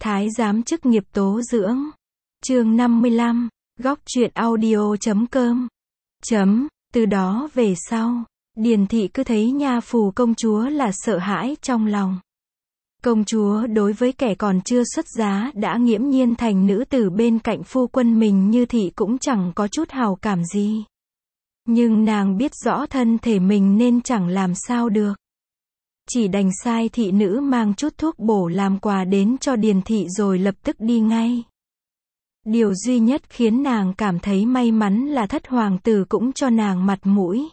Thái giám chức nghiệp tố dưỡng. Chương 55, góc truyện audio.com. Từ đó về sau, Điền thị cứ thấy nha phù công chúa là sợ hãi trong lòng. Công chúa đối với kẻ còn chưa xuất giá đã nghiễm nhiên thành nữ tử bên cạnh phu quân mình như thị cũng chẳng có chút hào cảm gì. Nhưng nàng biết rõ thân thể mình nên chẳng làm sao được. Chỉ đành sai thị nữ mang chút thuốc bổ làm quà đến cho Điền thị rồi lập tức đi ngay. Điều duy nhất khiến nàng cảm thấy may mắn là thất hoàng tử cũng cho nàng mặt mũi.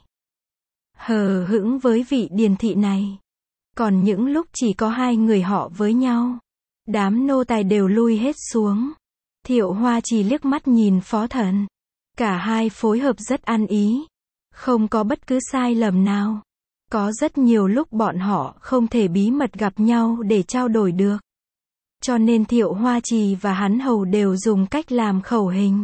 Hờ hững với vị Điền thị này. Còn những lúc chỉ có hai người họ với nhau, đám nô tài đều lui hết xuống. Thiệu Hoa chỉ liếc mắt nhìn Phó Thần. Cả hai phối hợp rất ăn ý. Không có bất cứ sai lầm nào. Có rất nhiều lúc bọn họ không thể bí mật gặp nhau để trao đổi được. Cho nên Thiệu Hoa Trì và hắn hầu đều dùng cách làm khẩu hình.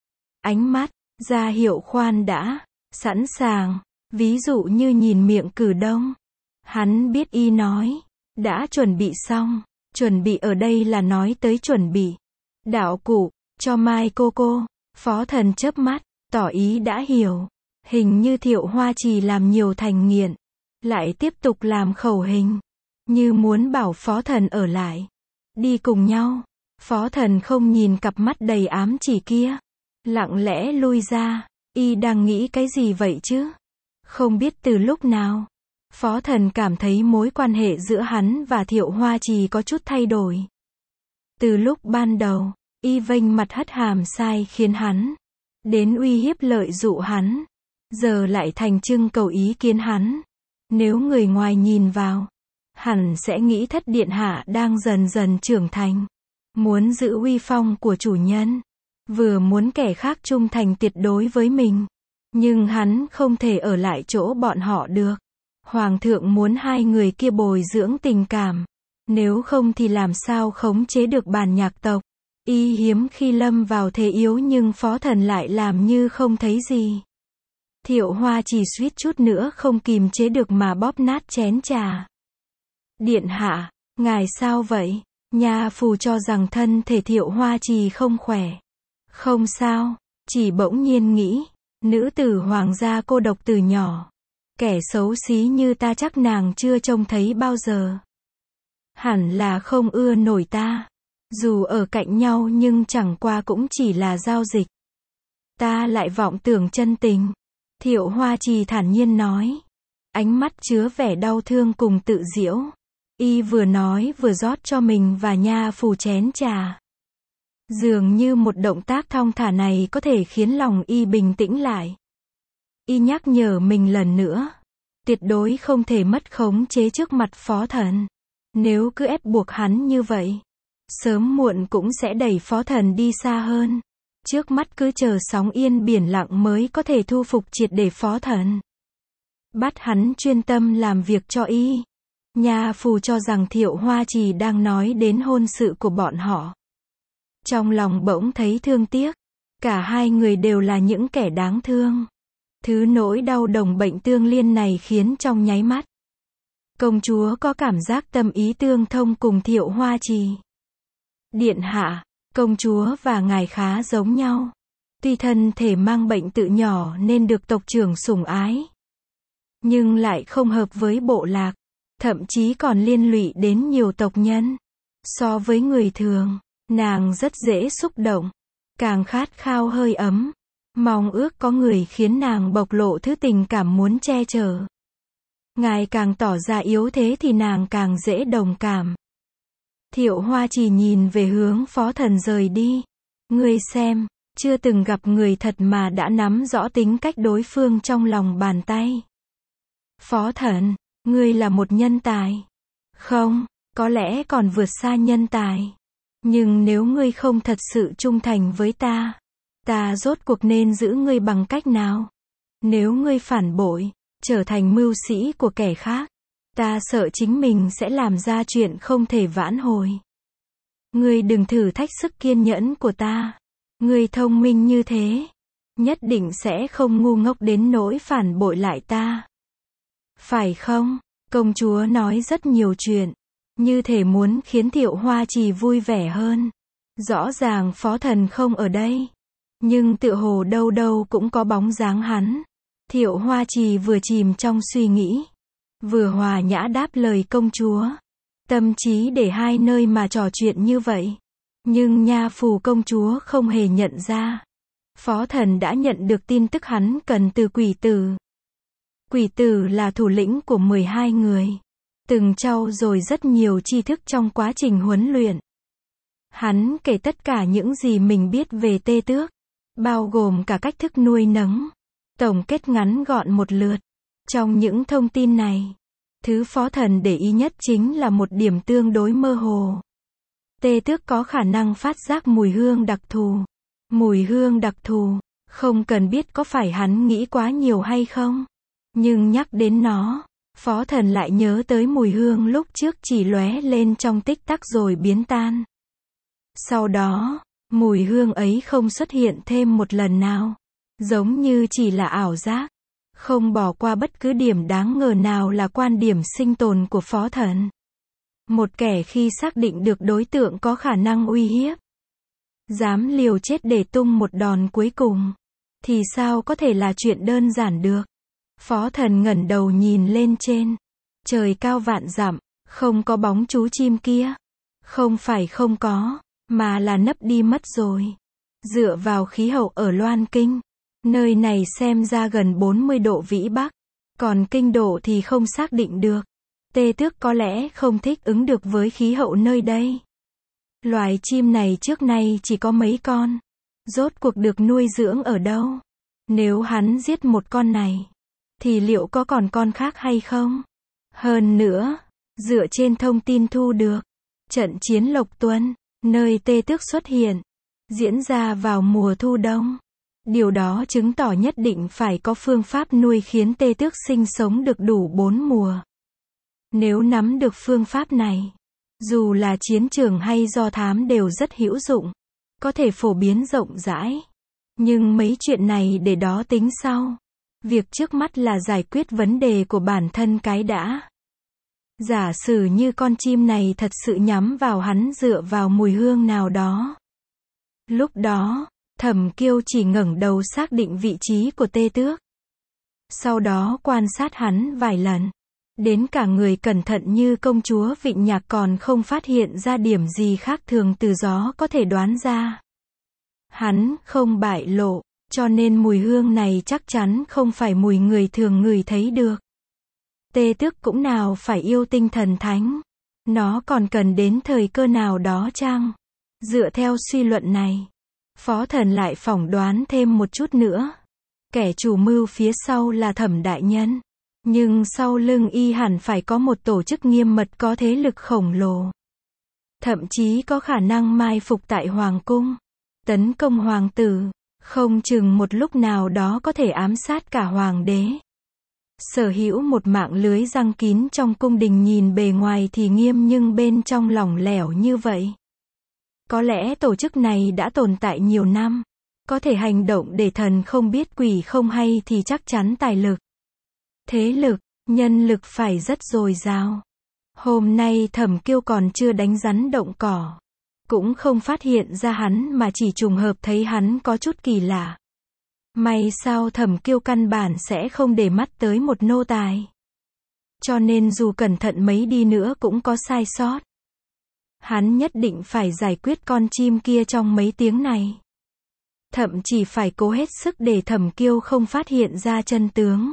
Ánh mắt, ra hiệu khoan đã, sẵn sàng, ví dụ như nhìn miệng cử đông. Hắn biết y nói, đã chuẩn bị xong, chuẩn bị ở đây là nói tới chuẩn bị. Đạo cụ, cho Mai cô, Phó Thần chớp mắt, tỏ ý đã hiểu. Hình như Thiệu Hoa Trì làm nhiều thành nghiện, lại tiếp tục làm khẩu hình, như muốn bảo Phó Thần ở lại, đi cùng nhau. Phó Thần không nhìn cặp mắt đầy ám chỉ kia, lặng lẽ lui ra, y đang nghĩ cái gì vậy chứ? Không biết từ lúc nào, Phó Thần cảm thấy mối quan hệ giữa hắn và Thiệu Hoa Trì có chút thay đổi. Từ lúc ban đầu, y vênh mặt hất hàm sai khiến hắn, đến uy hiếp lợi dụ hắn, giờ lại thành trưng cầu ý kiến hắn. Nếu người ngoài nhìn vào, hẳn sẽ nghĩ thất điện hạ đang dần dần trưởng thành, muốn giữ uy phong của chủ nhân, vừa muốn kẻ khác trung thành tuyệt đối với mình. Nhưng hắn không thể ở lại chỗ bọn họ được. Hoàng thượng muốn hai người kia bồi dưỡng tình cảm, nếu không thì làm sao khống chế được bản nhạc tộc. Y hiếm khi lâm vào thế yếu nhưng Phó Thần lại làm như không thấy gì. Thiệu Hoa chỉ suýt chút nữa không kìm chế được mà bóp nát chén trà. Điện hạ, ngài sao vậy? Nha phù cho rằng thân thể Thiệu Hoa Trì không khỏe. Không sao, chỉ bỗng nhiên nghĩ, nữ tử hoàng gia cô độc từ nhỏ. Kẻ xấu xí như ta chắc nàng chưa trông thấy bao giờ. Hẳn là không ưa nổi ta. Dù ở cạnh nhau nhưng chẳng qua cũng chỉ là giao dịch. Ta lại vọng tưởng chân tình. Thiệu Hoa Trì thản nhiên nói. Ánh mắt chứa vẻ đau thương cùng tự giễu. Y vừa nói vừa rót cho mình và nha phù chén trà. Dường như một động tác thong thả này có thể khiến lòng y bình tĩnh lại. Y nhắc nhở mình lần nữa. Tuyệt đối không thể mất khống chế trước mặt Phó Thần. Nếu cứ ép buộc hắn như vậy, sớm muộn cũng sẽ đẩy Phó Thần đi xa hơn. Trước mắt cứ chờ sóng yên biển lặng mới có thể thu phục triệt để Phó Thần. Bắt hắn chuyên tâm làm việc cho y. Nha phù cho rằng Thiệu Hoa Trì đang nói đến hôn sự của bọn họ. Trong lòng bỗng thấy thương tiếc. Cả hai người đều là những kẻ đáng thương. Thứ nỗi đau đồng bệnh tương liên này khiến trong nháy mắt, công chúa có cảm giác tâm ý tương thông cùng Thiệu Hoa Trì. Điện hạ, công chúa và ngài khá giống nhau. Tuy thân thể mang bệnh tự nhỏ nên được tộc trưởng sủng ái, nhưng lại không hợp với bộ lạc, thậm chí còn liên lụy đến nhiều tộc nhân. So với người thường, nàng rất dễ xúc động, càng khát khao hơi ấm. Mong ước có người khiến nàng bộc lộ thứ tình cảm muốn che chở. Ngài càng tỏ ra yếu thế thì nàng càng dễ đồng cảm. Thiệu Hoa Trì nhìn về hướng Phó Thần rời đi. Ngươi xem, chưa từng gặp người thật mà đã nắm rõ tính cách đối phương trong lòng bàn tay. Phó Thần, ngươi là một nhân tài. Không, có lẽ còn vượt xa nhân tài. Nhưng nếu ngươi không thật sự trung thành với ta, ta rốt cuộc nên giữ ngươi bằng cách nào? Nếu ngươi phản bội, trở thành mưu sĩ của kẻ khác, ta sợ chính mình sẽ làm ra chuyện không thể vãn hồi. Ngươi đừng thử thách sức kiên nhẫn của ta. Ngươi thông minh như thế, nhất định sẽ không ngu ngốc đến nỗi phản bội lại ta. Phải không? Công chúa nói rất nhiều chuyện, như thể muốn khiến Thiệu Hoa Trì vui vẻ hơn. Rõ ràng Phó Thần không ở đây, nhưng tựa hồ đâu đâu cũng có bóng dáng hắn. Thiệu Hoa Trì vừa chìm trong suy nghĩ, vừa hòa nhã đáp lời công chúa. Tâm trí để hai nơi mà trò chuyện như vậy. Nhưng nha phù công chúa không hề nhận ra. Phó Thần đã nhận được tin tức hắn cần từ Quỷ Tử. Quỷ Tử là thủ lĩnh của 12 người, từng trau dồi rất nhiều tri thức trong quá trình huấn luyện. Hắn kể tất cả những gì mình biết về Tê Tước, bao gồm cả cách thức nuôi nấng, tổng kết ngắn gọn một lượt. Trong những thông tin này, thứ Phó Thần để ý nhất chính là một điểm tương đối mơ hồ. Tê Tước có khả năng phát giác mùi hương đặc thù. Mùi hương đặc thù, không cần biết có phải hắn nghĩ quá nhiều hay không. Nhưng nhắc đến nó, Phó Thần lại nhớ tới mùi hương lúc trước chỉ lóe lên trong tích tắc rồi biến tan. Sau đó, mùi hương ấy không xuất hiện thêm một lần nào. Giống như chỉ là ảo giác. Không bỏ qua bất cứ điểm đáng ngờ nào là quan điểm sinh tồn của Phó Thần. Một kẻ khi xác định được đối tượng có khả năng uy hiếp, dám liều chết để tung một đòn cuối cùng, thì sao có thể là chuyện đơn giản được. Phó Thần ngẩng đầu nhìn lên trên. Trời cao vạn dặm, không có bóng chú chim kia. Không phải không có, mà là nấp đi mất rồi. Dựa vào khí hậu ở Loan Kinh, nơi này xem ra gần 40 độ vĩ Bắc, còn kinh độ thì không xác định được. Tê Tước có lẽ không thích ứng được với khí hậu nơi đây. Loài chim này trước nay chỉ có mấy con. Rốt cuộc được nuôi dưỡng ở đâu? Nếu hắn giết một con này, thì liệu có còn con khác hay không? Hơn nữa, dựa trên thông tin thu được, trận chiến Lộc Tuân, nơi Tê Tước xuất hiện, diễn ra vào mùa thu đông. Điều đó chứng tỏ nhất định phải có phương pháp nuôi khiến Tê Tước sinh sống được đủ 4 mùa. Nếu nắm được phương pháp này, dù là chiến trường hay do thám đều rất hữu dụng, có thể phổ biến rộng rãi. Nhưng mấy chuyện này để đó tính sau. Việc trước mắt là giải quyết vấn đề của bản thân cái đã. Giả sử như con chim này thật sự nhắm vào hắn dựa vào mùi hương nào đó. Lúc đó, Thẩm Kiêu chỉ ngẩng đầu xác định vị trí của Tê Tước. Sau đó quan sát hắn vài lần. Đến cả người cẩn thận như công chúa Vịnh Nhạc còn không phát hiện ra điểm gì khác thường từ gió có thể đoán ra. Hắn không bại lộ, cho nên mùi hương này chắc chắn không phải mùi người thường ngửi thấy được. Tê Tước cũng nào phải yêu tinh thần thánh. Nó còn cần đến thời cơ nào đó chăng? Dựa theo suy luận này, Phó Thần lại phỏng đoán thêm một chút nữa. Kẻ chủ mưu phía sau là Thẩm đại nhân. Nhưng sau lưng y hẳn phải có một tổ chức nghiêm mật có thế lực khổng lồ. Thậm chí có khả năng mai phục tại Hoàng cung, tấn công hoàng tử, không chừng một lúc nào đó có thể ám sát cả hoàng đế. Sở hữu một mạng lưới răng kín trong cung đình nhìn bề ngoài thì nghiêm nhưng bên trong lỏng lẻo như vậy. Có lẽ tổ chức này đã tồn tại nhiều năm. Có thể hành động để thần không biết quỷ không hay thì chắc chắn tài lực, thế lực, nhân lực phải rất dồi dào. Hôm nay Thẩm Kiêu còn chưa đánh rắn động cỏ. Cũng không phát hiện ra hắn mà chỉ trùng hợp thấy hắn có chút kỳ lạ. May sao Thẩm Kiêu căn bản sẽ không để mắt tới một nô tài. Cho nên dù cẩn thận mấy đi nữa cũng có sai sót. Hắn nhất định phải giải quyết con chim kia trong mấy tiếng này. Thậm chí phải cố hết sức để Thẩm Kiêu không phát hiện ra chân tướng.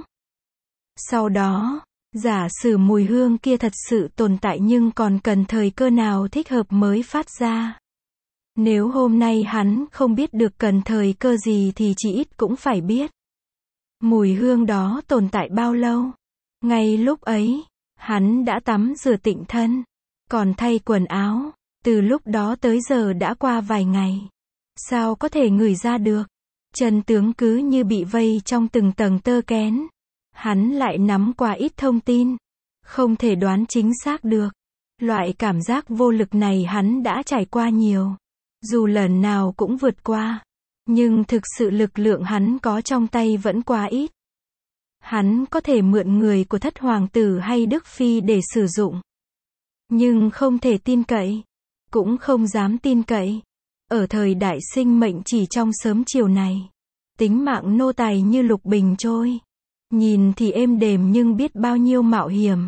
Sau đó, giả sử mùi hương kia thật sự tồn tại nhưng còn cần thời cơ nào thích hợp mới phát ra. Nếu hôm nay hắn không biết được cần thời cơ gì thì chỉ ít cũng phải biết mùi hương đó tồn tại bao lâu. Ngay lúc ấy, hắn đã tắm rửa tịnh thân, còn thay quần áo. Từ lúc đó tới giờ đã qua vài ngày. Sao có thể ngửi ra được? Chân tướng cứ như bị vây trong từng tầng tơ kén. Hắn lại nắm quá ít thông tin, không thể đoán chính xác được. Loại cảm giác vô lực này hắn đã trải qua nhiều. Dù lần nào cũng vượt qua. Nhưng thực sự lực lượng hắn có trong tay vẫn quá ít. Hắn có thể mượn người của thất hoàng tử hay Đức Phi để sử dụng. nhưng không thể tin cậy, cũng không dám tin cậy. Ở thời đại sinh mệnh chỉ trong sớm chiều này, tính mạng nô tài như lục bình trôi. Nhìn thì êm đềm nhưng biết bao nhiêu mạo hiểm.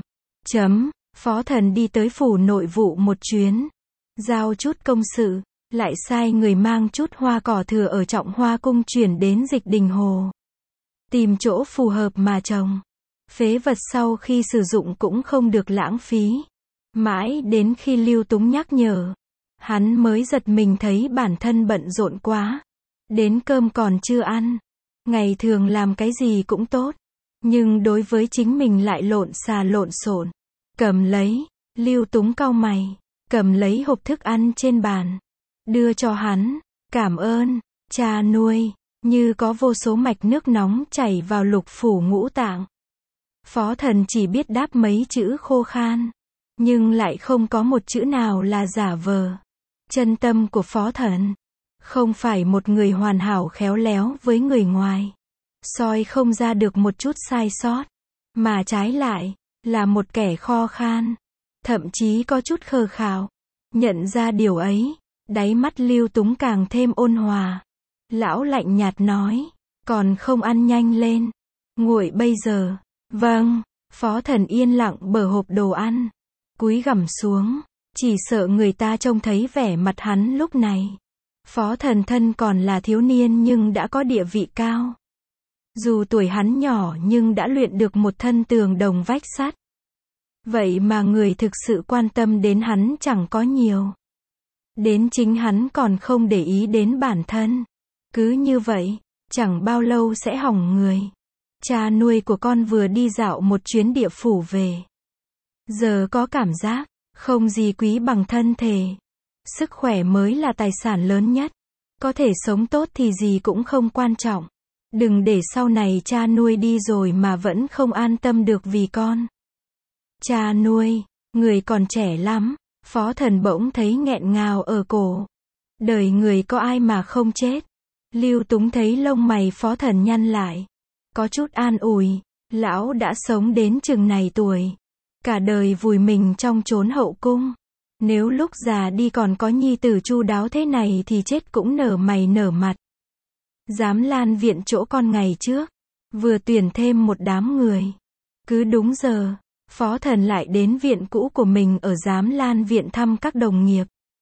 Phó Thần đi tới phủ nội vụ một chuyến, giao chút công sự, lại sai người mang chút hoa cỏ thừa ở Trọng Hoa cung chuyển đến Dịch Đình Hồ. Tìm chỗ phù hợp mà trồng. Phế vật sau khi sử dụng cũng không được lãng phí. Mãi đến khi Lưu Túng nhắc nhở, hắn mới giật mình thấy bản thân bận rộn quá. Đến cơm còn chưa ăn. Ngày thường làm cái gì cũng tốt, nhưng đối với chính mình lại lộn xà lộn xộn. Cầm lấy, Lưu Túng cau mày, cầm lấy hộp thức ăn trên bàn, đưa cho hắn. Cảm ơn, cha nuôi. Như có vô số mạch nước nóng chảy vào lục phủ ngũ tạng. Phó Thần chỉ biết đáp mấy chữ khô khan, nhưng lại không có một chữ nào là giả vờ. Chân tâm của Phó Thần không phải một người hoàn hảo khéo léo với người ngoài, soi không ra được một chút sai sót, mà trái lại là một kẻ kho khan, thậm chí có chút khờ khạo. Nhận ra điều ấy, đáy mắt Lưu Túng càng thêm ôn hòa. Lão lạnh nhạt nói, còn không ăn nhanh lên, nguội bây giờ. Vâng. Phó Thần yên lặng bờ hộp đồ ăn, cúi gằm xuống, chỉ sợ người ta trông thấy vẻ mặt hắn lúc này. Phó Thần thân còn là thiếu niên nhưng đã có địa vị cao. Dù tuổi hắn nhỏ nhưng đã luyện được một thân tường đồng vách sắt. Vậy mà người thực sự quan tâm đến hắn chẳng có nhiều. Đến chính hắn còn không để ý đến bản thân. Cứ như vậy, chẳng bao lâu sẽ hỏng người. Cha nuôi của con vừa đi dạo một chuyến địa phủ về. Giờ có cảm giác, không gì quý bằng thân thể. Sức khỏe mới là tài sản lớn nhất. Có thể sống tốt thì gì cũng không quan trọng. Đừng để sau này cha nuôi đi rồi mà vẫn không an tâm được vì con. Cha nuôi, người còn trẻ lắm. Phó Thần bỗng thấy nghẹn ngào ở cổ. Đời người có ai mà không chết. Lưu Túng thấy lông mày Phó Thần nhăn lại, có chút an ủi. Lão đã sống đến chừng này tuổi, cả đời vùi mình trong chốn hậu cung. Nếu lúc già đi còn có nhi tử chu đáo thế này thì chết cũng nở mày nở mặt. Giám Lan viện chỗ con ngày trước, vừa tuyển thêm một đám người. Cứ đúng giờ, Phó Thần lại đến viện cũ của mình ở Giám Lan viện thăm các đồng nghiệp.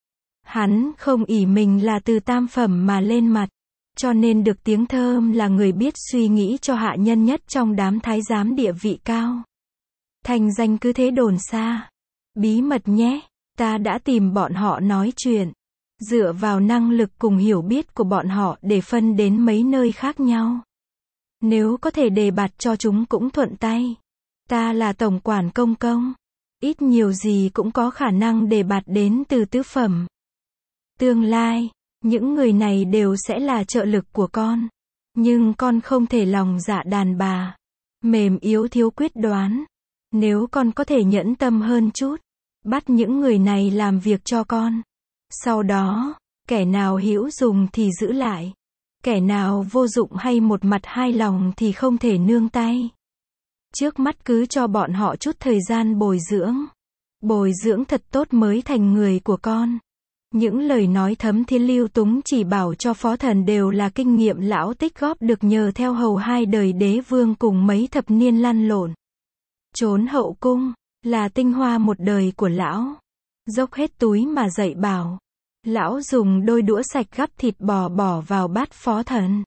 Hắn không ỷ mình là từ tam phẩm mà lên mặt, cho nên được tiếng thơm là người biết suy nghĩ cho hạ nhân nhất trong đám thái giám địa vị cao. Thành danh cứ thế đồn xa. Bí mật nhé, ta đã tìm bọn họ nói chuyện. Dựa vào năng lực cùng hiểu biết của bọn họ để phân đến mấy nơi khác nhau. Nếu có thể đề bạt cho chúng cũng thuận tay. Ta là tổng quản công công. Ít nhiều gì cũng có khả năng đề bạt đến từ tứ phẩm. Tương lai, những người này đều sẽ là trợ lực của con. Nhưng con không thể lòng dạ đàn bà, mềm yếu thiếu quyết đoán. Nếu con có thể nhẫn tâm hơn chút, bắt những người này làm việc cho con. Sau đó, kẻ nào hữu dùng thì giữ lại. Kẻ nào vô dụng hay một mặt hai lòng thì không thể nương tay. Trước mắt cứ cho bọn họ chút thời gian bồi dưỡng. Bồi dưỡng thật tốt mới thành người của con. Những lời nói thấm thía Lưu Túng chỉ bảo cho Phó Thần đều là kinh nghiệm lão tích góp được nhờ theo hầu hai đời đế vương cùng mấy thập niên lăn lộn. Chốn hậu cung, là tinh hoa một đời của lão. Dốc hết túi mà dạy bảo. Lão dùng đôi đũa sạch gắp thịt bò bỏ vào bát Phó Thần.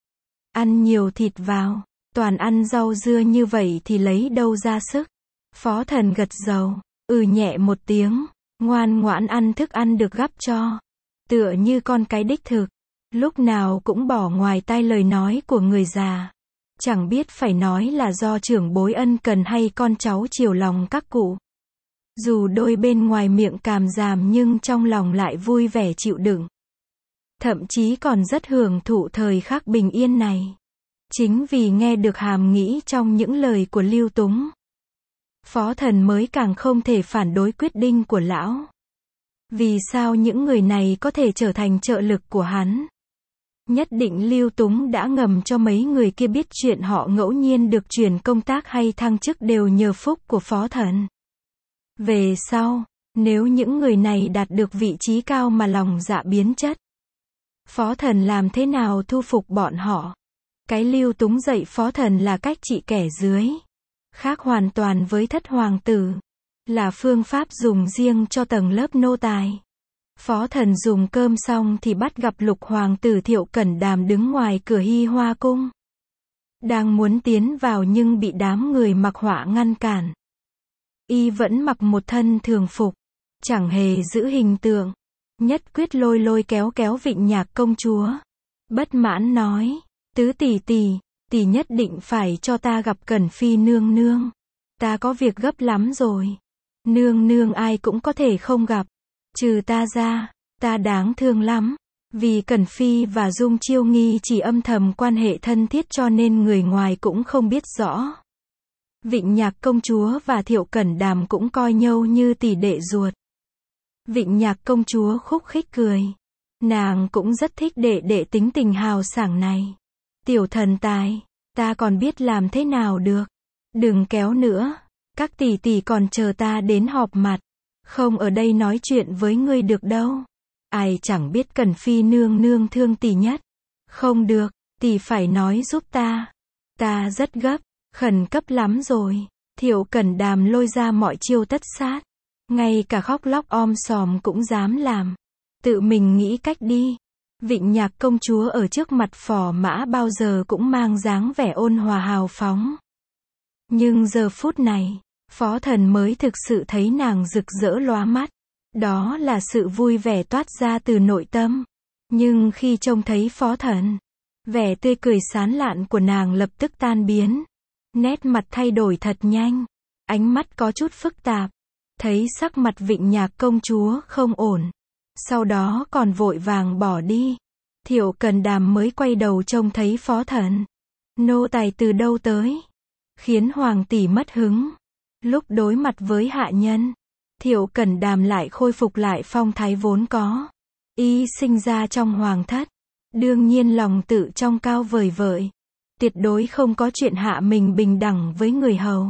Ăn nhiều thịt vào, toàn ăn rau dưa như vậy thì lấy đâu ra sức. Phó Thần gật đầu, nhẹ một tiếng, ngoan ngoãn ăn thức ăn được gắp cho. Tựa như con cái đích thực, lúc nào cũng bỏ ngoài tai lời nói của người già. Chẳng biết phải nói là do trưởng bối ân cần hay con cháu chiều lòng các cụ. Dù đôi bên ngoài miệng càm ràm nhưng trong lòng lại vui vẻ chịu đựng. Thậm chí còn rất hưởng thụ thời khắc bình yên này. Chính vì nghe được hàm nghĩ trong những lời của Lưu Túng, Phó Thần mới càng không thể phản đối quyết định của lão. Vì sao những người này có thể trở thành trợ lực của hắn? Nhất định Lưu Túng đã ngầm cho mấy người kia biết chuyện họ ngẫu nhiên được chuyển công tác hay thăng chức đều nhờ phúc của Phó Thần. Về sau, Nếu những người này đạt được vị trí cao mà lòng dạ biến chất, Phó Thần làm thế nào thu phục bọn họ? Cái Lưu Túng dạy Phó Thần là cách trị kẻ dưới, khác hoàn toàn với Thất Hoàng tử, là phương pháp dùng riêng cho tầng lớp nô tài. Phó Thần dùng cơm xong thì bắt gặp Lục Hoàng tử Thiệu Cẩn Đàm đứng ngoài cửa Hi Hoa cung. Đang muốn tiến vào nhưng bị đám người mặc họa ngăn cản. Y vẫn mặc một thân thường phục, chẳng hề giữ hình tượng, nhất quyết lôi lôi kéo kéo Vịnh Nhạc công chúa. Bất mãn nói, tứ tỷ tỷ, tỷ nhất định phải cho ta gặp Cẩn Phi nương nương. Ta có việc gấp lắm rồi. Nương nương ai cũng có thể không gặp. Trừ ta ra, ta đáng thương lắm. Vì Cẩn Phi và Dung Chiêu Nghi chỉ âm thầm quan hệ thân thiết cho nên người ngoài cũng không biết rõ. Vịnh Nhạc công chúa và Thiệu Cẩn Đàm cũng coi nhau như tỷ đệ ruột. Vịnh Nhạc công chúa khúc khích cười. Nàng cũng rất thích đệ đệ tính tình hào sảng này. Tiểu thần tài, ta còn biết làm thế nào được. Đừng kéo nữa, các tỷ tỷ còn chờ ta đến họp mặt. Không ở đây nói chuyện với ngươi được đâu. Ai chẳng biết Cẩn Phi nương nương thương tỷ nhất. Không được, tỷ phải nói giúp ta. Ta rất gấp, khẩn cấp lắm rồi. Thiệu Cẩn Đàm lôi ra mọi chiêu tất sát. Ngay cả khóc lóc om sòm cũng dám làm. Tự mình nghĩ cách đi. Vịnh Nhạc công chúa ở trước mặt phò mã bao giờ cũng mang dáng vẻ ôn hòa hào phóng. Nhưng giờ phút này, Phó Thần mới thực sự thấy nàng rực rỡ lóa mắt. Đó là sự vui vẻ toát ra từ nội tâm. Nhưng khi trông thấy Phó Thần, vẻ tươi cười sán lạn của nàng lập tức tan biến. Nét mặt thay đổi thật nhanh. Ánh mắt có chút phức tạp. Thấy sắc mặt Vịnh Nhạc công chúa không ổn. Sau đó còn vội vàng bỏ đi. Thiệu Cẩn Đàm mới quay đầu trông thấy Phó Thần. Nô tài từ đâu tới? Khiến hoàng tỷ mất hứng. Lúc đối mặt với hạ nhân, Thiệu Cẩn Đàm lại khôi phục lại phong thái vốn có. Y sinh ra trong hoàng thất, đương nhiên lòng tự trọng cao vời vợi, tuyệt đối không có chuyện hạ mình bình đẳng với người hầu.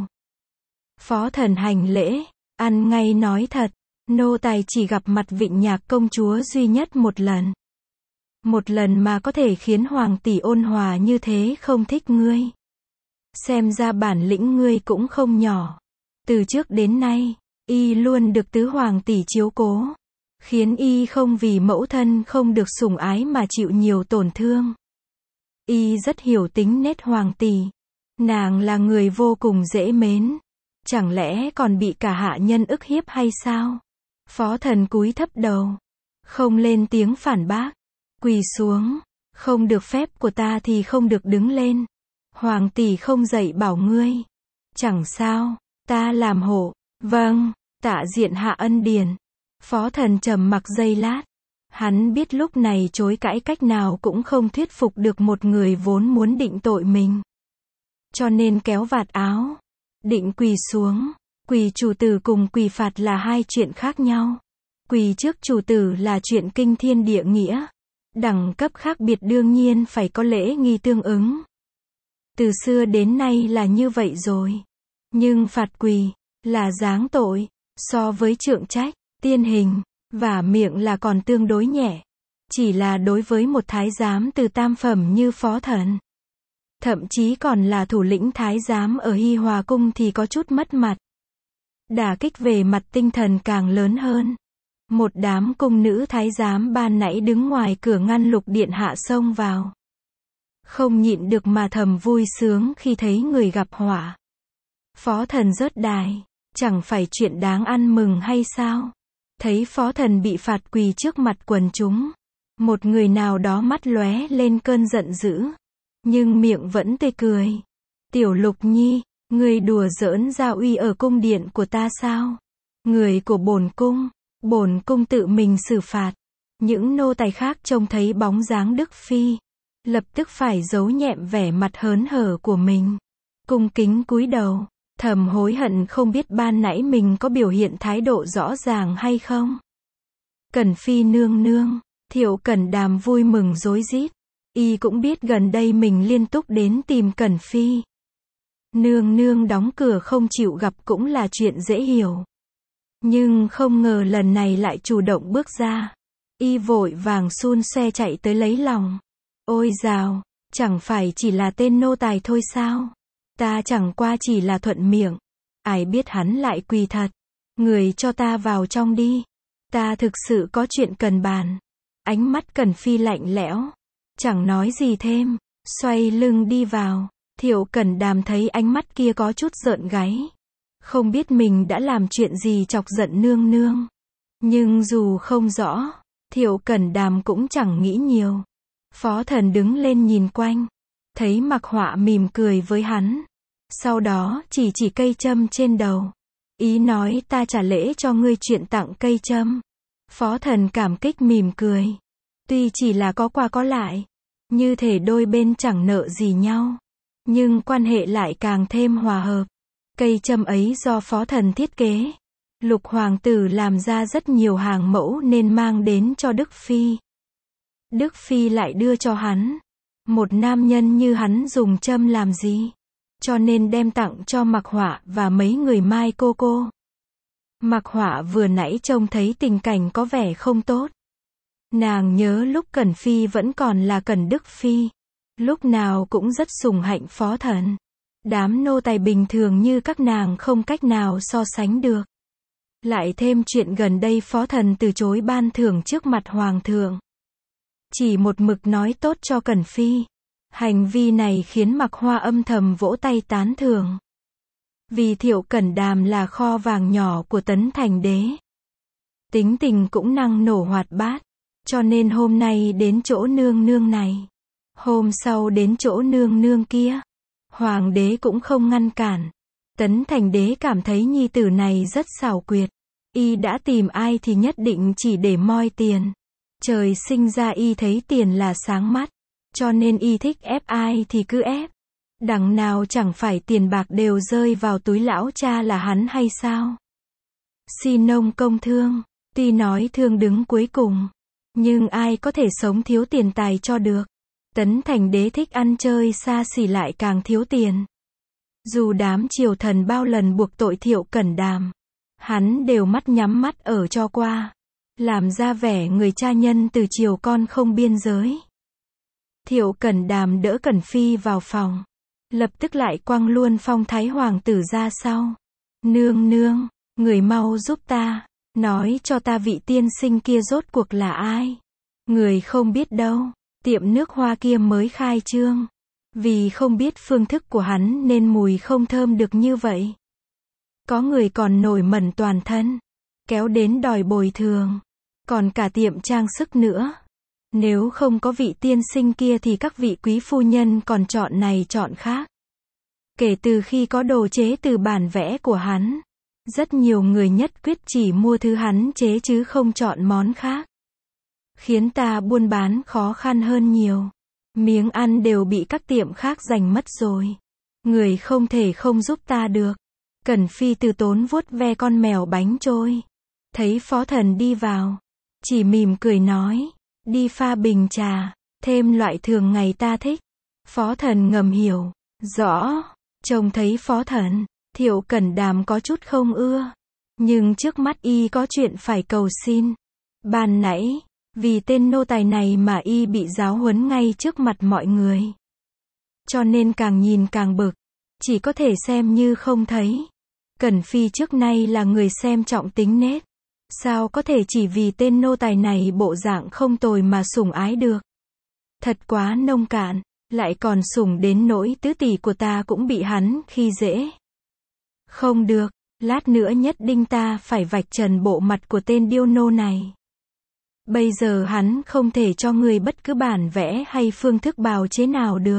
Phó Thần hành lễ, ăn ngay nói thật, nô tài chỉ gặp mặt Vịnh Nhạc công chúa duy nhất một lần. Một lần mà có thể khiến hoàng tỷ ôn hòa như thế không thích ngươi. Xem ra bản lĩnh ngươi cũng không nhỏ. Từ trước đến nay, y luôn được tứ hoàng tỷ chiếu cố, khiến y không vì mẫu thân không được sủng ái mà chịu nhiều tổn thương. Y rất hiểu tính nết hoàng tỷ. Nàng là người vô cùng dễ mến. Chẳng lẽ còn bị cả hạ nhân ức hiếp hay sao? Phó Thần cúi thấp đầu, không lên tiếng phản bác. Quỳ xuống, không được phép của ta thì không được đứng lên. Hoàng tỷ không dạy bảo ngươi. Chẳng sao, ta làm hộ. Vâng, tạ diện hạ ân điển. Phó Thần trầm mặc giây lát. Hắn biết lúc này chối cãi cách nào cũng không thuyết phục được một người vốn muốn định tội mình. Cho nên kéo vạt áo, định quỳ xuống. Quỳ chủ tử cùng quỳ phạt là hai chuyện khác nhau. Quỳ trước chủ tử là chuyện kinh thiên địa nghĩa. Đẳng cấp khác biệt đương nhiên phải có lễ nghi tương ứng. Từ xưa đến nay là như vậy rồi. Nhưng phạt quỳ là giáng tội, so với trượng trách, tiên hình, và miệng là còn tương đối nhẹ. Chỉ là đối với một thái giám từ tam phẩm như Phó Thần, thậm chí còn là thủ lĩnh thái giám ở Hi Hòa cung thì có chút mất mặt. Đả kích về mặt tinh thần càng lớn hơn. Một đám cung nữ thái giám ban nãy đứng ngoài cửa ngăn Lục điện hạ xông vào. Không nhịn được mà thầm vui sướng khi thấy người gặp họa. Phó Thần rớt đài, chẳng phải chuyện đáng ăn mừng hay sao? Thấy Phó Thần bị phạt quỳ trước mặt quần chúng, một người nào đó mắt lóe lên cơn giận dữ, nhưng miệng vẫn tươi cười. Tiểu Lục Nhi, ngươi đùa giỡn gia uy ở cung điện của ta sao? Người của bổn cung tự mình xử phạt. Những nô tài khác trông thấy bóng dáng Đức Phi, lập tức phải giấu nhẹm vẻ mặt hớn hở của mình. Cung kính cúi đầu, thầm hối hận không biết ban nãy mình có biểu hiện thái độ rõ ràng hay không. Cẩn Phi nương nương, Thiệu Cẩn Đàm vui mừng rối rít. Y cũng biết gần đây mình liên tục đến tìm Cẩn Phi nương nương đóng cửa không chịu gặp cũng là chuyện dễ hiểu. Nhưng không ngờ lần này lại chủ động bước ra. Y vội vàng xun xoe chạy tới lấy lòng. Ôi dào, chẳng phải chỉ là tên nô tài thôi sao? Ta chẳng qua chỉ là thuận miệng. Ai biết hắn lại quỳ thật. Người cho ta vào trong đi. Ta thực sự có chuyện cần bàn. Ánh mắt Cẩn Phi lạnh lẽo. Chẳng nói gì thêm. Xoay lưng đi vào. Thiệu Cẩn Đàm thấy ánh mắt kia có chút rợn gáy. Không biết mình đã làm chuyện gì chọc giận nương nương. Nhưng dù không rõ, Thiệu Cẩn Đàm cũng chẳng nghĩ nhiều. Phó Thần đứng lên nhìn quanh. Thấy Mặc Họa mỉm cười với hắn. Sau đó chỉ cây châm trên đầu. Ý nói ta trả lễ cho ngươi chuyện tặng cây châm. Phó Thần cảm kích mỉm cười. Tuy chỉ là có qua có lại. Như thể đôi bên chẳng nợ gì nhau. Nhưng quan hệ lại càng thêm hòa hợp. Cây châm ấy do Phó Thần thiết kế. Lục hoàng tử làm ra rất nhiều hàng mẫu nên mang đến cho Đức Phi. Đức Phi lại đưa cho hắn. Một nam nhân như hắn dùng châm làm gì? Cho nên đem tặng cho Mặc Họa và mấy người Mai cô. Mặc Họa vừa nãy trông thấy tình cảnh có vẻ không tốt. Nàng nhớ lúc Cẩn Phi vẫn còn là Cẩn Đức Phi. Lúc nào cũng rất sủng hạnh Phó Thần. Đám nô tài bình thường như các nàng không cách nào so sánh được. Lại thêm chuyện gần đây Phó Thần từ chối ban thưởng trước mặt Hoàng thượng. Chỉ một mực nói tốt cho Cẩn Phi. Hành vi này khiến Mặc Hoa âm thầm vỗ tay tán thưởng. Vì Thiệu Cẩn Đàm là kho vàng nhỏ của Tấn Thành Đế. Tính tình cũng năng nổ hoạt bát. Cho nên hôm nay đến chỗ nương nương này. Hôm sau đến chỗ nương nương kia. Hoàng đế cũng không ngăn cản. Tấn Thành Đế cảm thấy nhi tử này rất xảo quyệt. Y đã tìm ai thì nhất định chỉ để moi tiền. Trời sinh ra y thấy tiền là sáng mắt. Cho nên y thích ép ai thì cứ ép. Đằng nào chẳng phải tiền bạc đều rơi vào túi lão cha là hắn hay sao? Si nông công thương. Tuy nói thương đứng cuối cùng. Nhưng ai có thể sống thiếu tiền tài cho được. Tấn Thành Đế thích ăn chơi xa xỉ lại càng thiếu tiền. Dù đám triều thần bao lần buộc tội Thiệu Cẩn Đàm. Hắn đều mắt nhắm mắt ở cho qua. Làm ra vẻ người cha nhân từ triều con không biên giới. Thiệu Cẩn Đàm đỡ Cẩn Phi vào phòng. Lập tức lại quăng luôn Phong Thái Hoàng tử ra sau. Nương nương, người mau giúp ta. Nói cho ta vị tiên sinh kia rốt cuộc là ai. Người không biết đâu. Tiệm nước hoa kia mới khai trương. Vì không biết phương thức của hắn nên mùi không thơm được như vậy. Có người còn nổi mẩn toàn thân. Kéo đến đòi bồi thường. Còn cả tiệm trang sức nữa. Nếu không có vị tiên sinh kia thì các vị quý phu nhân còn chọn này chọn khác. Kể từ khi có đồ chế từ bản vẽ của hắn. Rất nhiều người nhất quyết chỉ mua thứ hắn chế chứ không chọn món khác. Khiến ta buôn bán khó khăn hơn nhiều. Miếng ăn đều bị các tiệm khác giành mất rồi. Người không thể không giúp ta được. Cẩn Phi từ tốn vuốt ve con mèo bánh trôi. Thấy Phó Thần đi vào. Chỉ mỉm cười nói. Đi pha bình trà. Thêm loại thường ngày ta thích. Phó Thần ngầm hiểu. Rõ. Trông thấy Phó Thần. Thiệu Cẩn Đàm có chút không ưa. Nhưng trước mắt y có chuyện phải cầu xin. Ban nãy. Vì tên nô tài này mà y bị giáo huấn ngay trước mặt mọi người. Cho nên càng nhìn càng bực. Chỉ có thể xem như không thấy. Cẩn Phi trước nay là người xem trọng tính nết. Sao có thể chỉ vì tên nô tài này bộ dạng không tồi mà sủng ái được. Thật quá nông cạn. Lại còn sủng đến nỗi tứ tỷ của ta cũng bị hắn khi dễ. Không được. Lát nữa nhất định ta phải vạch trần bộ mặt của tên điêu nô này. Bây giờ hắn không thể cho ngươi bất cứ bản vẽ hay phương thức bào chế nào được.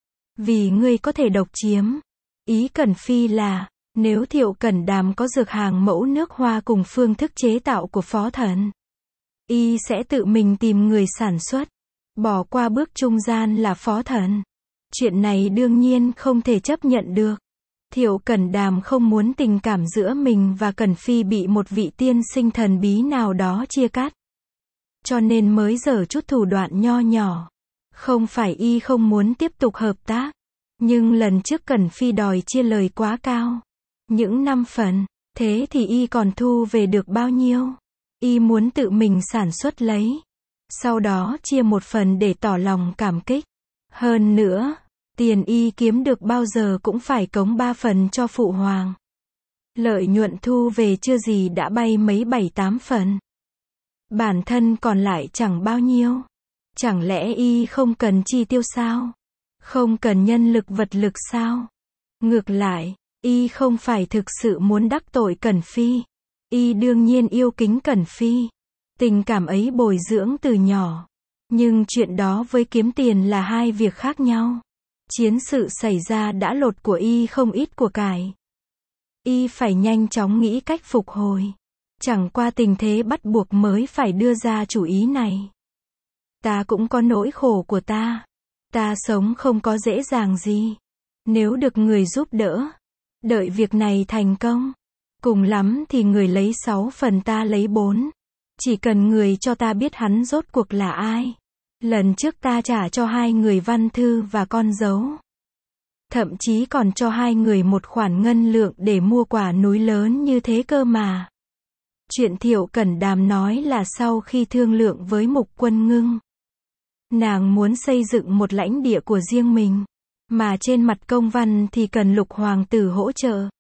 Vì ngươi có thể độc chiếm. Ý Cẩn Phi là, nếu Thiệu Cẩn Đàm có dược hàng mẫu nước hoa cùng phương thức chế tạo của Phó Thần. Y sẽ tự mình tìm người sản xuất. Bỏ qua bước trung gian là Phó Thần. Chuyện này đương nhiên không thể chấp nhận được. Thiệu Cẩn Đàm không muốn tình cảm giữa mình và Cẩn Phi bị một vị tiên sinh thần bí nào đó chia cắt. Cho nên mới giở chút thủ đoạn nho nhỏ. Không phải y không muốn tiếp tục hợp tác. Nhưng lần trước Cẩn Phi đòi chia lời quá cao. Những 5 phần. Thế thì y còn thu về được bao nhiêu? Y muốn tự mình sản xuất lấy. Sau đó chia một phần để tỏ lòng cảm kích. Hơn nữa, tiền y kiếm được bao giờ cũng phải cống 3 phần cho phụ hoàng. Lợi nhuận thu về chưa gì đã bay mấy 7-8 phần. Bản thân còn lại chẳng bao nhiêu. Chẳng lẽ y không cần chi tiêu sao? Không cần nhân lực vật lực sao? Ngược lại, y không phải thực sự muốn đắc tội Cẩn Phi. Y đương nhiên yêu kính Cẩn Phi. Tình cảm ấy bồi dưỡng từ nhỏ. Nhưng chuyện đó với kiếm tiền là hai việc khác nhau. Chiến sự xảy ra đã lột của y không ít của cải. Y phải nhanh chóng nghĩ cách phục hồi. Chẳng qua tình thế bắt buộc mới phải đưa ra chủ ý này. Ta cũng có nỗi khổ của ta. Ta sống không có dễ dàng gì. Nếu được người giúp đỡ, đợi việc này thành công, cùng lắm thì người lấy 6 phần ta lấy 4. Chỉ cần người cho ta biết hắn rốt cuộc là ai. Lần trước ta trả cho 2 người văn thư và con dấu. Thậm chí còn cho 2 người một khoản ngân lượng để mua quả núi lớn như thế cơ mà. Chuyện Thiệu Cẩn Đàm nói là sau khi thương lượng với Mục Quân Ngưng, nàng muốn xây dựng một lãnh địa của riêng mình, mà trên mặt công văn thì cần Lục hoàng tử hỗ trợ.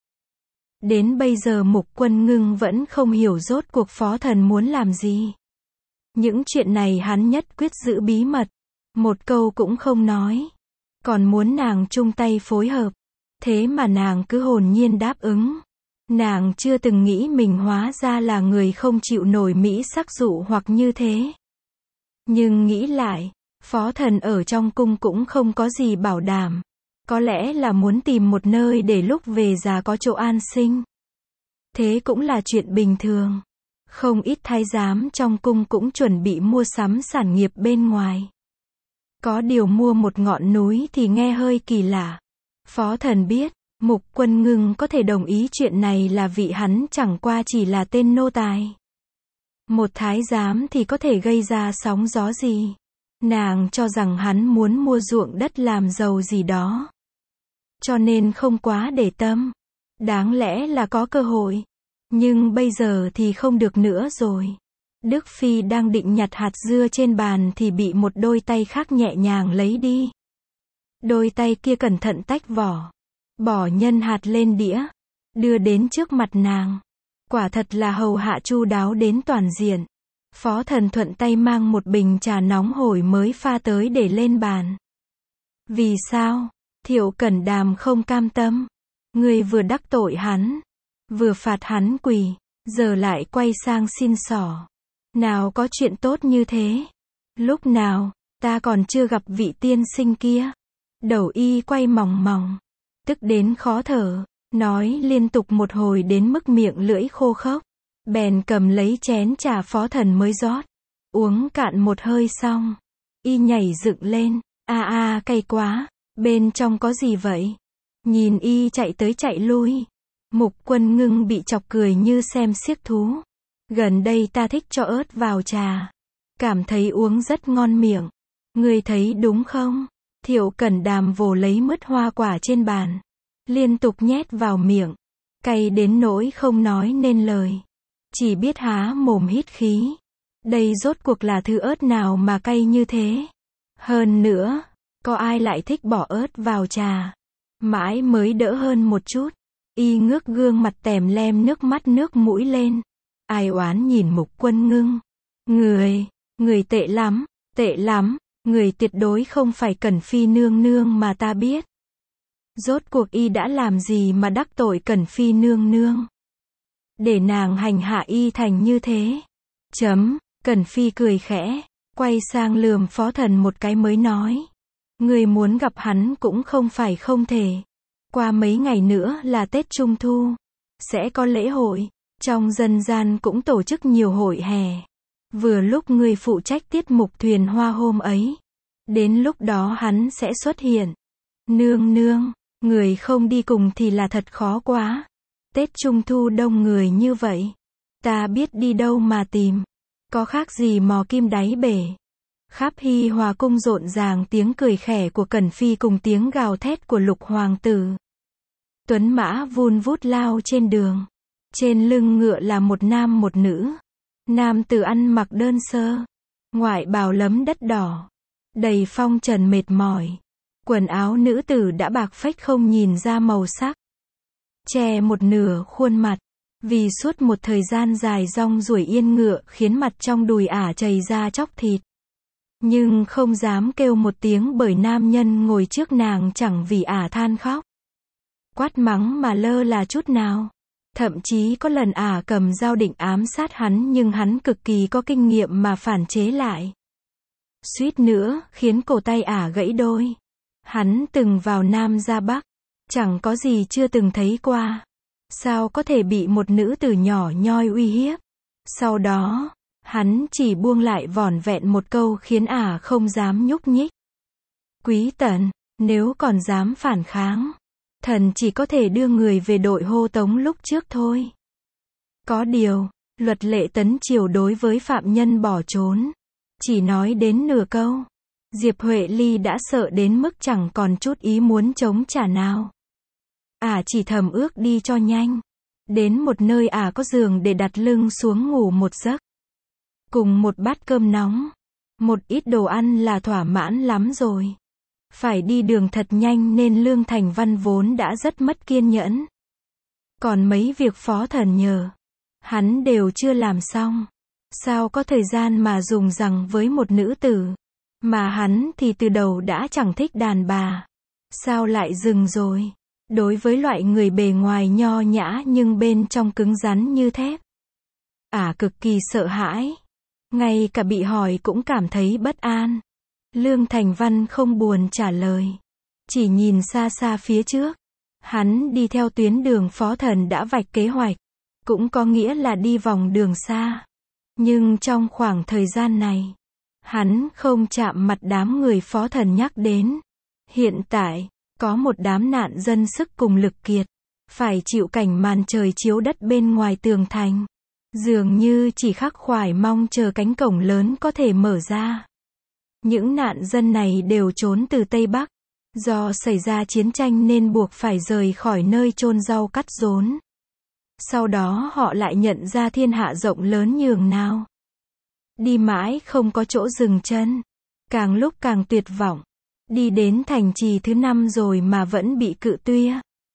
Đến bây giờ Mục Quân Ngưng vẫn không hiểu rốt cuộc phó thần muốn làm gì. Những chuyện này hắn nhất quyết giữ bí mật, một câu cũng không nói. Còn muốn nàng chung tay phối hợp, thế mà nàng cứ hồn nhiên đáp ứng. Nàng chưa từng nghĩ mình hóa ra là người không chịu nổi mỹ sắc dụ hoặc như thế. Nhưng nghĩ lại, phó thần ở trong cung cũng không có gì bảo đảm. Có lẽ là muốn tìm một nơi để lúc về già có chỗ an sinh. Thế cũng là chuyện bình thường. Không ít thái giám trong cung cũng chuẩn bị mua sắm sản nghiệp bên ngoài. Có điều mua một ngọn núi thì nghe hơi kỳ lạ. Phó thần biết, Mục Quân Ngưng có thể đồng ý chuyện này là vì hắn chẳng qua chỉ là tên nô tài. Một thái giám thì có thể gây ra sóng gió gì. Nàng cho rằng hắn muốn mua ruộng đất làm giàu gì đó. Cho nên không quá để tâm. Đáng lẽ là có cơ hội. Nhưng bây giờ thì không được nữa rồi. Đức Phi đang định nhặt hạt dưa trên bàn thì bị một đôi tay khác nhẹ nhàng lấy đi. Đôi tay kia cẩn thận tách vỏ. Bỏ nhân hạt lên đĩa. Đưa đến trước mặt nàng. Quả thật là hầu hạ chu đáo đến toàn diện. Phó thần thuận tay mang một bình trà nóng hổi mới pha tới để lên bàn. Vì sao? Thiệu Cẩn Đàm không cam tâm. Người vừa đắc tội hắn, vừa phạt hắn quỳ, giờ lại quay sang xin xỏ. Nào có chuyện tốt như thế. Lúc nào, ta còn chưa gặp vị tiên sinh kia. Đầu y quay mòng mòng, tức đến khó thở, nói liên tục một hồi đến mức miệng lưỡi khô khốc. Bèn cầm lấy chén trà phó thần mới rót. Uống cạn một hơi xong, y nhảy dựng lên. Cay quá, bên trong có gì vậy? Nhìn y chạy tới chạy lui. Mục Quân Ngưng bị chọc cười như xem xiếc thú. Gần đây ta thích cho ớt vào trà. Cảm thấy uống rất ngon miệng. Ngươi thấy đúng không? Thiệu Cẩn Đàm vồ lấy mứt hoa quả trên bàn. Liên tục nhét vào miệng. Cay đến nỗi không nói nên lời. Chỉ biết há mồm hít khí. Đây rốt cuộc là thứ ớt nào mà cay như thế? Hơn nữa, có ai lại thích bỏ ớt vào trà? Mãi mới đỡ hơn một chút. Y ngước gương mặt tèm lem nước mắt nước mũi lên. Ai oán nhìn Mục Quân Ngưng. Người tệ lắm, người tuyệt đối không phải Cẩn Phi nương nương mà ta biết. Rốt cuộc y đã làm gì mà đắc tội Cẩn Phi nương nương? Để nàng hành hạ y thành như thế. Cẩn Phi cười khẽ, quay sang lườm phó thần một cái mới nói. Người muốn gặp hắn cũng không phải không thể. Qua mấy ngày nữa là Tết Trung Thu. Sẽ có lễ hội. Trong dân gian cũng tổ chức nhiều hội hè. Vừa lúc người phụ trách tiết mục thuyền hoa hôm ấy. Đến lúc đó hắn sẽ xuất hiện. Nương, người không đi cùng thì là thật khó quá. Tết Trung Thu đông người như vậy. Ta biết đi đâu mà tìm. Có khác gì mò kim đáy bể. Khắp Hi Hòa cung rộn ràng tiếng cười khẽ của Cẩn Phi cùng tiếng gào thét của Lục hoàng tử. Tuấn mã vun vút lao trên đường. Trên lưng ngựa là một nam một nữ. Nam tử ăn mặc đơn sơ, ngoại bào lấm đất đỏ, đầy phong trần mệt mỏi. Quần áo nữ tử đã bạc phách không nhìn ra màu sắc, che một nửa khuôn mặt. Vì suốt một thời gian dài rong ruổi yên ngựa khiến mặt trong đùi ả chảy ra chóc thịt. Nhưng không dám kêu một tiếng bởi nam nhân ngồi trước nàng chẳng vì ả than khóc, quát mắng mà lơ là chút nào. Thậm chí có lần ả cầm dao định ám sát hắn nhưng hắn cực kỳ có kinh nghiệm mà phản chế lại. Suýt nữa khiến cổ tay ả gãy đôi. Hắn từng vào Nam ra Bắc, chẳng có gì chưa từng thấy qua. Sao có thể bị một nữ tử nhỏ nhoi uy hiếp? Sau đó, hắn chỉ buông lại vỏn vẹn một câu khiến ả không dám nhúc nhích. Quý tần, nếu còn dám phản kháng, thần chỉ có thể đưa người về đội Hô Tống lúc trước thôi. Có điều, luật lệ Tấn Triều đối với phạm nhân bỏ trốn, chỉ nói đến nửa câu, Diệp Huệ Ly đã sợ đến mức chẳng còn chút ý muốn chống trả nào. Ả chỉ thầm ước đi cho nhanh, đến một nơi ả có giường để đặt lưng xuống ngủ một giấc, cùng một bát cơm nóng, một ít đồ ăn là thỏa mãn lắm rồi. Phải đi đường thật nhanh nên Lương Thành Văn vốn đã rất mất kiên nhẫn. Còn mấy việc phó thần nhờ, hắn đều chưa làm xong. Sao có thời gian mà dùng rằng với một nữ tử, mà hắn thì từ đầu đã chẳng thích đàn bà. Sao lại dừng rồi? Đối với loại người bề ngoài nho nhã nhưng bên trong cứng rắn như thép, ả cực kỳ sợ hãi. Ngay cả bị hỏi cũng cảm thấy bất an. Lương Thành Văn không buồn trả lời, chỉ nhìn xa xa phía trước. Hắn đi theo tuyến đường phó thần đã vạch kế hoạch, cũng có nghĩa là đi vòng đường xa. Nhưng trong khoảng thời gian này, hắn không chạm mặt đám người phó thần nhắc đến. Hiện tại, có một đám nạn dân sức cùng lực kiệt, phải chịu cảnh màn trời chiếu đất bên ngoài tường thành. Dường như chỉ khắc khoải mong chờ cánh cổng lớn có thể mở ra. Những nạn dân này đều trốn từ Tây Bắc. Do xảy ra chiến tranh nên buộc phải rời khỏi nơi chôn rau cắt rốn. Sau đó họ lại nhận ra thiên hạ rộng lớn nhường nào. Đi mãi không có chỗ dừng chân. Càng lúc càng tuyệt vọng. Đi đến thành trì thứ 5 rồi mà vẫn bị cự tuyệt.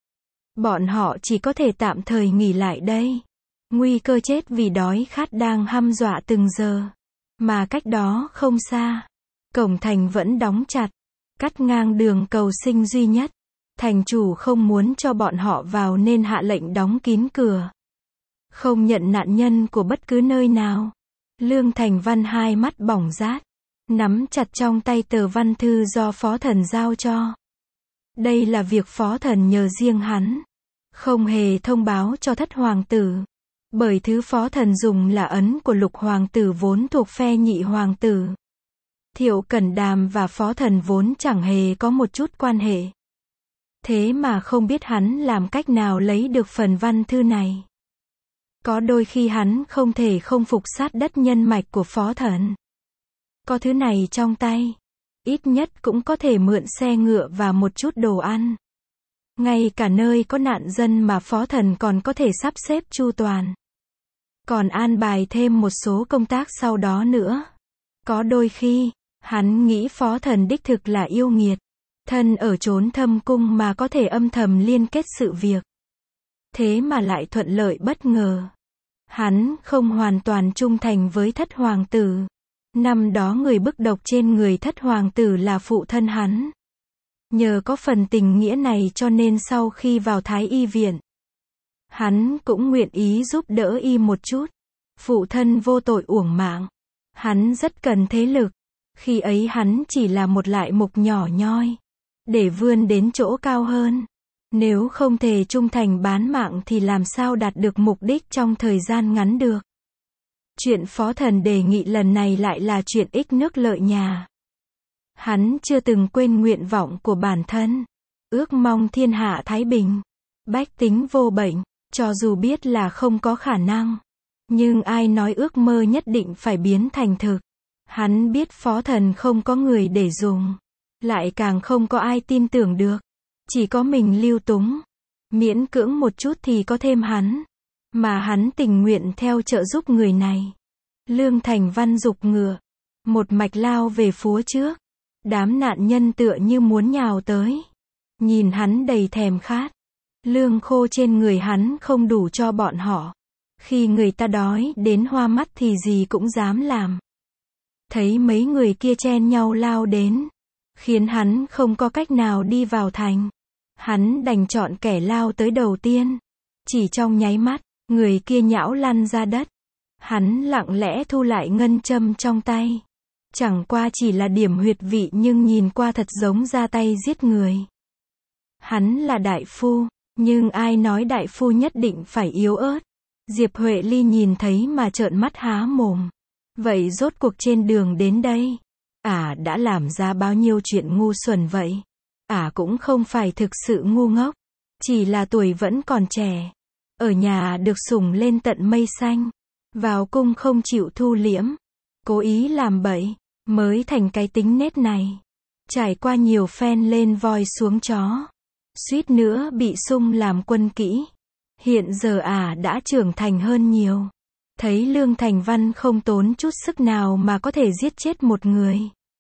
Bọn họ chỉ có thể tạm thời nghỉ lại đây. Nguy cơ chết vì đói khát đang hăm dọa từng giờ. Mà cách đó không xa, cổng thành vẫn đóng chặt, cắt ngang đường cầu sinh duy nhất. Thành chủ không muốn cho bọn họ vào nên hạ lệnh đóng kín cửa, không nhận nạn nhân của bất cứ nơi nào. Lương Thành Văn hai mắt bỏng rát, nắm chặt trong tay tờ văn thư do phó thần giao cho. Đây là việc phó thần nhờ riêng hắn, không hề thông báo cho thất hoàng tử. Bởi thứ phó thần dùng là ấn của lục hoàng tử vốn thuộc phe nhị hoàng tử. Thiệu Cẩn Đàm và phó thần vốn chẳng hề có một chút quan hệ. Thế mà không biết hắn làm cách nào lấy được phần văn thư này. Có đôi khi hắn không thể không phục sát đất nhân mạch của phó thần. Có thứ này trong tay, ít nhất cũng có thể mượn xe ngựa và một chút đồ ăn. Ngay cả nơi có nạn dân mà phó thần còn có thể sắp xếp chu toàn. Còn an bài thêm một số công tác sau đó nữa. Có đôi khi, hắn nghĩ phó thần đích thực là yêu nghiệt. Thân ở chốn thâm cung mà có thể âm thầm liên kết sự việc. Thế mà lại thuận lợi bất ngờ. Hắn không hoàn toàn trung thành với thất hoàng tử. Năm đó người bức độc trên người thất hoàng tử là phụ thân hắn. Nhờ có phần tình nghĩa này cho nên sau khi vào Thái Y viện, hắn cũng nguyện ý giúp đỡ y một chút. Phụ thân vô tội uổng mạng. Hắn rất cần thế lực. Khi ấy hắn chỉ là một lại mục nhỏ nhoi. Để vươn đến chỗ cao hơn. Nếu không thể trung thành bán mạng thì làm sao đạt được mục đích trong thời gian ngắn được. Chuyện phó thần đề nghị lần này lại là chuyện ích nước lợi nhà. Hắn chưa từng quên nguyện vọng của bản thân. Ước mong thiên hạ thái bình. Bách tính vô bệnh. Cho dù biết là không có khả năng. Nhưng ai nói ước mơ nhất định phải biến thành thực. Hắn biết phó thần không có người để dùng. Lại càng không có ai tin tưởng được. Chỉ có mình lưu túng. Miễn cưỡng một chút thì có thêm hắn. mà hắn tình nguyện theo trợ giúp người này. Lương Thành Văn giục ngựa, một mạch lao về phía trước. Đám nạn nhân tựa như muốn nhào tới. Nhìn hắn đầy thèm khát. Lương khô trên người hắn không đủ cho bọn họ. Khi người ta đói đến hoa mắt thì gì cũng dám làm. Thấy mấy người kia chen nhau lao đến, khiến hắn không có cách nào đi vào thành. Hắn đành chọn kẻ lao tới đầu tiên. Chỉ trong nháy mắt, người kia nhão lăn ra đất. Hắn lặng lẽ thu lại ngân châm trong tay. Chẳng qua chỉ là điểm huyệt vị nhưng nhìn qua thật giống ra tay giết người. Hắn là đại phu, nhưng ai nói đại phu nhất định phải yếu ớt. Diệp Huệ Ly nhìn thấy mà trợn mắt há mồm. Vậy rốt cuộc trên đường đến đây, đã làm ra bao nhiêu chuyện ngu xuẩn vậy? Cũng không phải thực sự ngu ngốc, chỉ là tuổi vẫn còn trẻ. Ở nhà được sủng lên tận mây xanh, vào cung không chịu thu liễm, cố ý làm bậy, mới thành cái tính nết này. Trải qua nhiều phen lên voi xuống chó, suýt nữa bị sung làm quân kỹ. Hiện giờ đã trưởng thành hơn nhiều. Thấy Lương Thành Văn không tốn chút sức nào mà có thể giết chết một người.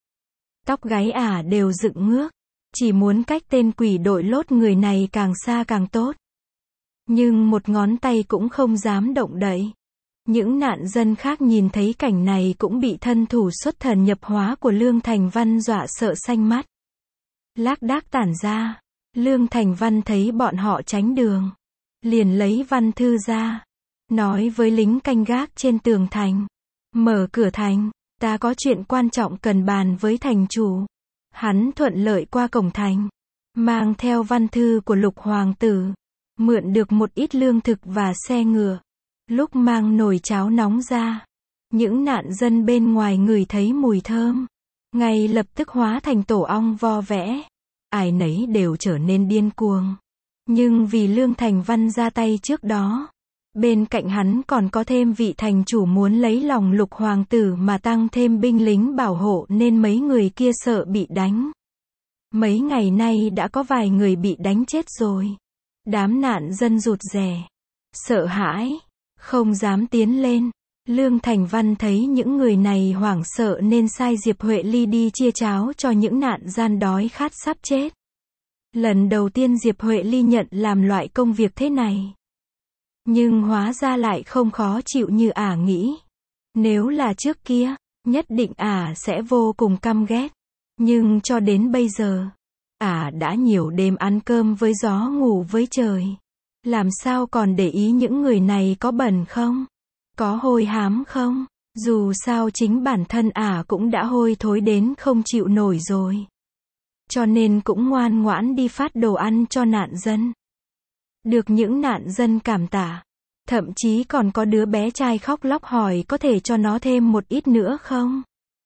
Tóc gáy đều dựng ngước. Chỉ muốn cách tên quỷ đội lốt người này càng xa càng tốt. Nhưng một ngón tay cũng không dám động đậy. Những nạn dân khác nhìn thấy cảnh này cũng bị thân thủ xuất thần nhập hóa của Lương Thành Văn dọa sợ xanh mắt. Lác đác tản ra. Lương Thành Văn thấy bọn họ tránh đường, liền lấy văn thư ra, nói với lính canh gác trên tường thành. Mở cửa thành, ta có chuyện quan trọng cần bàn với thành chủ. Hắn thuận lợi qua cổng thành, mang theo văn thư của Lục hoàng tử, mượn được một ít lương thực và xe ngựa. Lúc mang nồi cháo nóng ra, những nạn dân bên ngoài ngửi thấy mùi thơm, ngay lập tức hóa thành tổ ong vo vẽ. Ai nấy đều trở nên điên cuồng. Nhưng vì Lương Thành Văn ra tay trước đó, bên cạnh hắn còn có thêm vị thành chủ muốn lấy lòng Lục hoàng tử mà tăng thêm binh lính bảo hộ nên mấy người kia sợ bị đánh. Mấy ngày nay đã có vài người bị đánh chết rồi. Đám nạn dân rụt rè, sợ hãi, không dám tiến lên. Lương Thành Văn thấy những người này hoảng sợ nên sai Diệp Huệ Ly đi chia cháo cho những nạn gian đói khát sắp chết. Lần đầu tiên Diệp Huệ Ly nhận làm loại công việc thế này. Nhưng hóa ra lại không khó chịu như nghĩ. Nếu là trước kia, nhất định sẽ vô cùng căm ghét. Nhưng cho đến bây giờ, đã nhiều đêm ăn cơm với gió ngủ với trời. Làm sao còn để ý những người này có bẩn không? Có hôi hám không? Dù sao chính bản thân cũng đã hôi thối đến không chịu nổi rồi. Cho nên cũng ngoan ngoãn đi phát đồ ăn cho nạn dân. Được những nạn dân cảm tạ. Thậm chí còn có đứa bé trai khóc lóc hỏi có thể cho nó thêm một ít nữa không?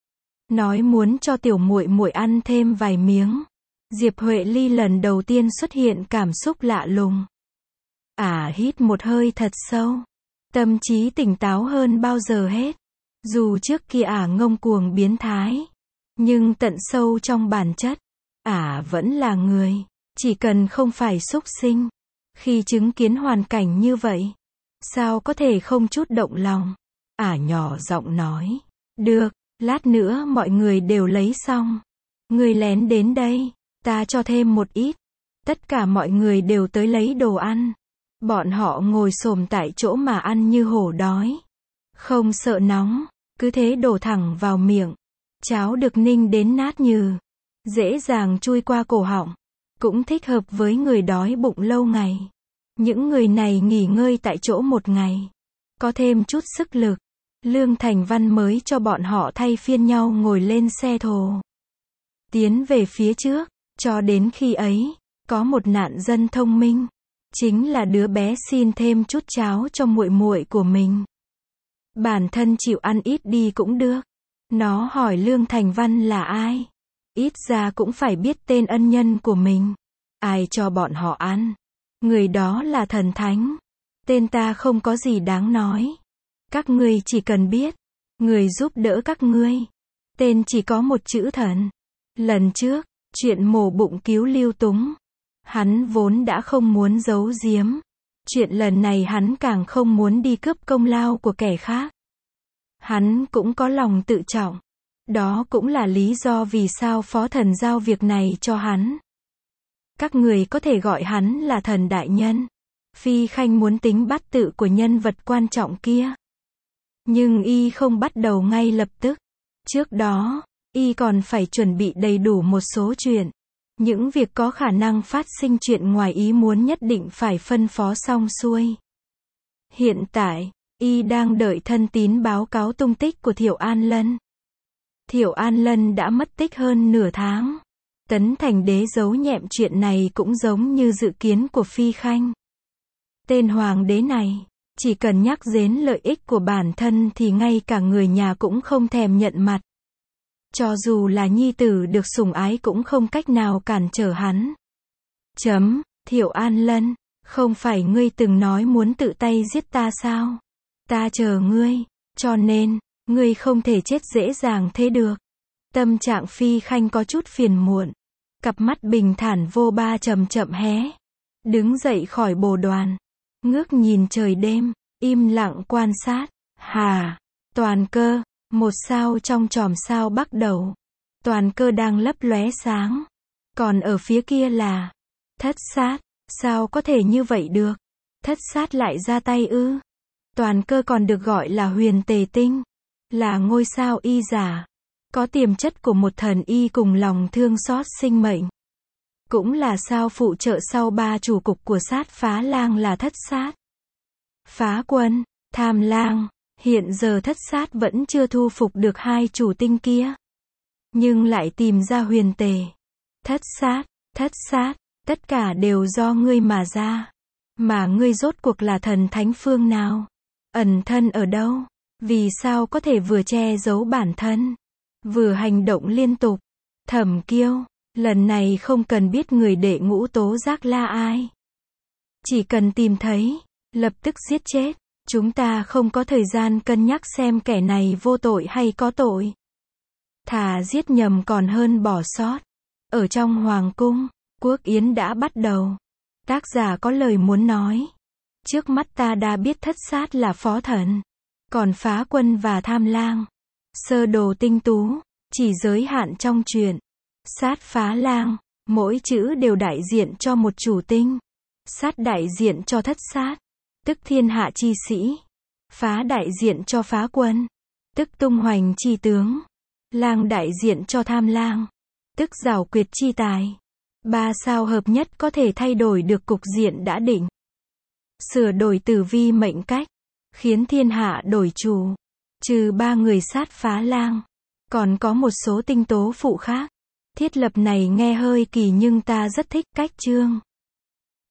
Nói muốn cho tiểu muội muội ăn thêm vài miếng. Diệp Huệ Ly lần đầu tiên xuất hiện cảm xúc lạ lùng. Hít một hơi thật sâu. Tâm trí tỉnh táo hơn bao giờ hết. Dù trước kia ngông cuồng biến thái, nhưng tận sâu trong bản chất, vẫn là người. Chỉ cần không phải súc sinh. Khi chứng kiến hoàn cảnh như vậy, sao có thể không chút động lòng? Nhỏ giọng nói. Được, lát nữa mọi người đều lấy xong. Người lén đến đây, ta cho thêm một ít. Tất cả mọi người đều tới lấy đồ ăn. Bọn họ ngồi xổm tại chỗ mà ăn như hổ đói. Không sợ nóng, cứ thế đổ thẳng vào miệng. Cháo được ninh đến nát nhừ, dễ dàng chui qua cổ họng. Cũng thích hợp với người đói bụng lâu ngày. Những người này nghỉ ngơi tại chỗ một ngày, có thêm chút sức lực. Lương Thành Văn mới cho bọn họ thay phiên nhau ngồi lên xe thồ, tiến về phía trước. Cho đến khi ấy, có một nạn dân thông minh, chính là đứa bé xin thêm chút cháo cho muội muội của mình. Bản thân chịu ăn ít đi cũng được. Nó hỏi Lương Thành Văn là ai. Ít ra cũng phải biết tên ân nhân của mình. Ai cho bọn họ ăn? Người đó là thần thánh. Tên ta không có gì đáng nói. Các ngươi chỉ cần biết, người giúp đỡ các ngươi, tên chỉ có một chữ thần. Lần trước, chuyện mổ bụng cứu Lưu Túng, hắn vốn đã không muốn giấu giếm. Chuyện lần này hắn càng không muốn đi cướp công lao của kẻ khác. Hắn cũng có lòng tự trọng. Đó cũng là lý do vì sao Phó Thần giao việc này cho hắn. Các người có thể gọi hắn là Thần đại nhân. Phi Khanh muốn tính bắt tự của nhân vật quan trọng kia. Nhưng y không bắt đầu ngay lập tức. Trước đó, y còn phải chuẩn bị đầy đủ một số chuyện. Những việc có khả năng phát sinh chuyện ngoài ý muốn nhất định phải phân phó xong xuôi. Hiện tại, y đang đợi thân tín báo cáo tung tích của Thiệu An Lân. Thiệu An Lân đã mất tích hơn nửa tháng. Tấn Thành Đế giấu nhẹm chuyện này cũng giống như dự kiến của Phi Khanh. Tên hoàng đế này, chỉ cần nhắc đến lợi ích của bản thân thì ngay cả người nhà cũng không thèm nhận mặt. Cho dù là nhi tử được sủng ái cũng không cách nào cản trở hắn. Thiệu An Lân, không phải ngươi từng nói muốn tự tay giết ta sao? Ta chờ ngươi, cho nên, ngươi không thể chết dễ dàng thế được. Tâm trạng Phi Khanh có chút phiền muộn. Cặp mắt bình thản vô ba chậm chậm hé. Đứng dậy khỏi bồ đoàn. Ngước nhìn trời đêm, im lặng quan sát. Toàn cơ, một sao trong chòm sao bắt đầu. Toàn cơ đang lấp lóe sáng. Còn ở phía kia là Thất Sát. Sao có thể như vậy được? Thất Sát lại ra tay ư? Toàn cơ còn được gọi là Huyền Tề Tinh. Là ngôi sao y giả. Có tiềm chất của một thần y cùng lòng thương xót sinh mệnh. Cũng là sao phụ trợ sau ba chủ cục của Sát Phá Lang là Thất Sát, Phá Quân, Tham Lang. Hiện giờ Thất Sát vẫn chưa thu phục được hai chủ tinh kia. Nhưng lại tìm ra Huyền Tề. Thất Sát, tất cả đều do ngươi mà ra. Mà ngươi rốt cuộc là thần thánh phương nào? Ẩn thân ở đâu? Vì sao có thể vừa che giấu bản thân, vừa hành động liên tục? Thẩm Kiêu, lần này không cần biết người đệ ngũ tố giác là ai. Chỉ cần tìm thấy, lập tức giết chết. Chúng ta không có thời gian cân nhắc xem kẻ này vô tội hay có tội. Thà giết nhầm còn hơn bỏ sót. Ở trong hoàng cung, quốc yến đã bắt đầu. Tác giả có lời muốn nói. Trước mắt ta đã biết Thất Sát là phó thần. Còn Phá Quân và Tham Lang, sơ đồ tinh tú, chỉ giới hạn trong truyện. Sát Phá Lang, mỗi chữ đều đại diện cho một chủ tinh. Sát đại diện cho Thất Sát, tức thiên hạ chi sĩ. Phá đại diện cho Phá Quân, tức tung hoành chi tướng. Lang đại diện cho Tham Lang, tức giảo quyệt chi tài. Ba sao hợp nhất có thể thay đổi được cục diện đã định. Sửa đổi tử vi mệnh cách, khiến thiên hạ đổi chủ. Trừ ba người Sát Phá Lang, còn có một số tinh tố phụ khác. Thiết lập này nghe hơi kỳ nhưng ta rất thích cách chương.